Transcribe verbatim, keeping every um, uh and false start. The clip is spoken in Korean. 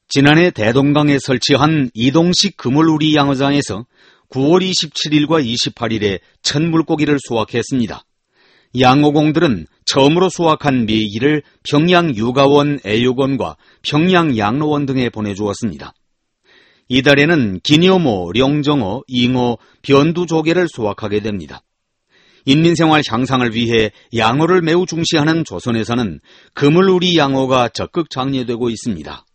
지난해 대동강에 설치한 이동식 그물우리 양어장에서 구월 이십칠일과 이십팔일에 첫 물고기를 수확했습니다. 양어공들은 처음으로 수확한 메기를 평양 육아원 애육원과 평양 양로원 등에 보내주었습니다. 이달에는 기녀모, 령정어, 잉어, 변두조개를 수확하게 됩니다. 인민생활 향상을 위해 양어를 매우 중시하는 조선에서는 그물우리 양어가 적극 장려되고 있습니다.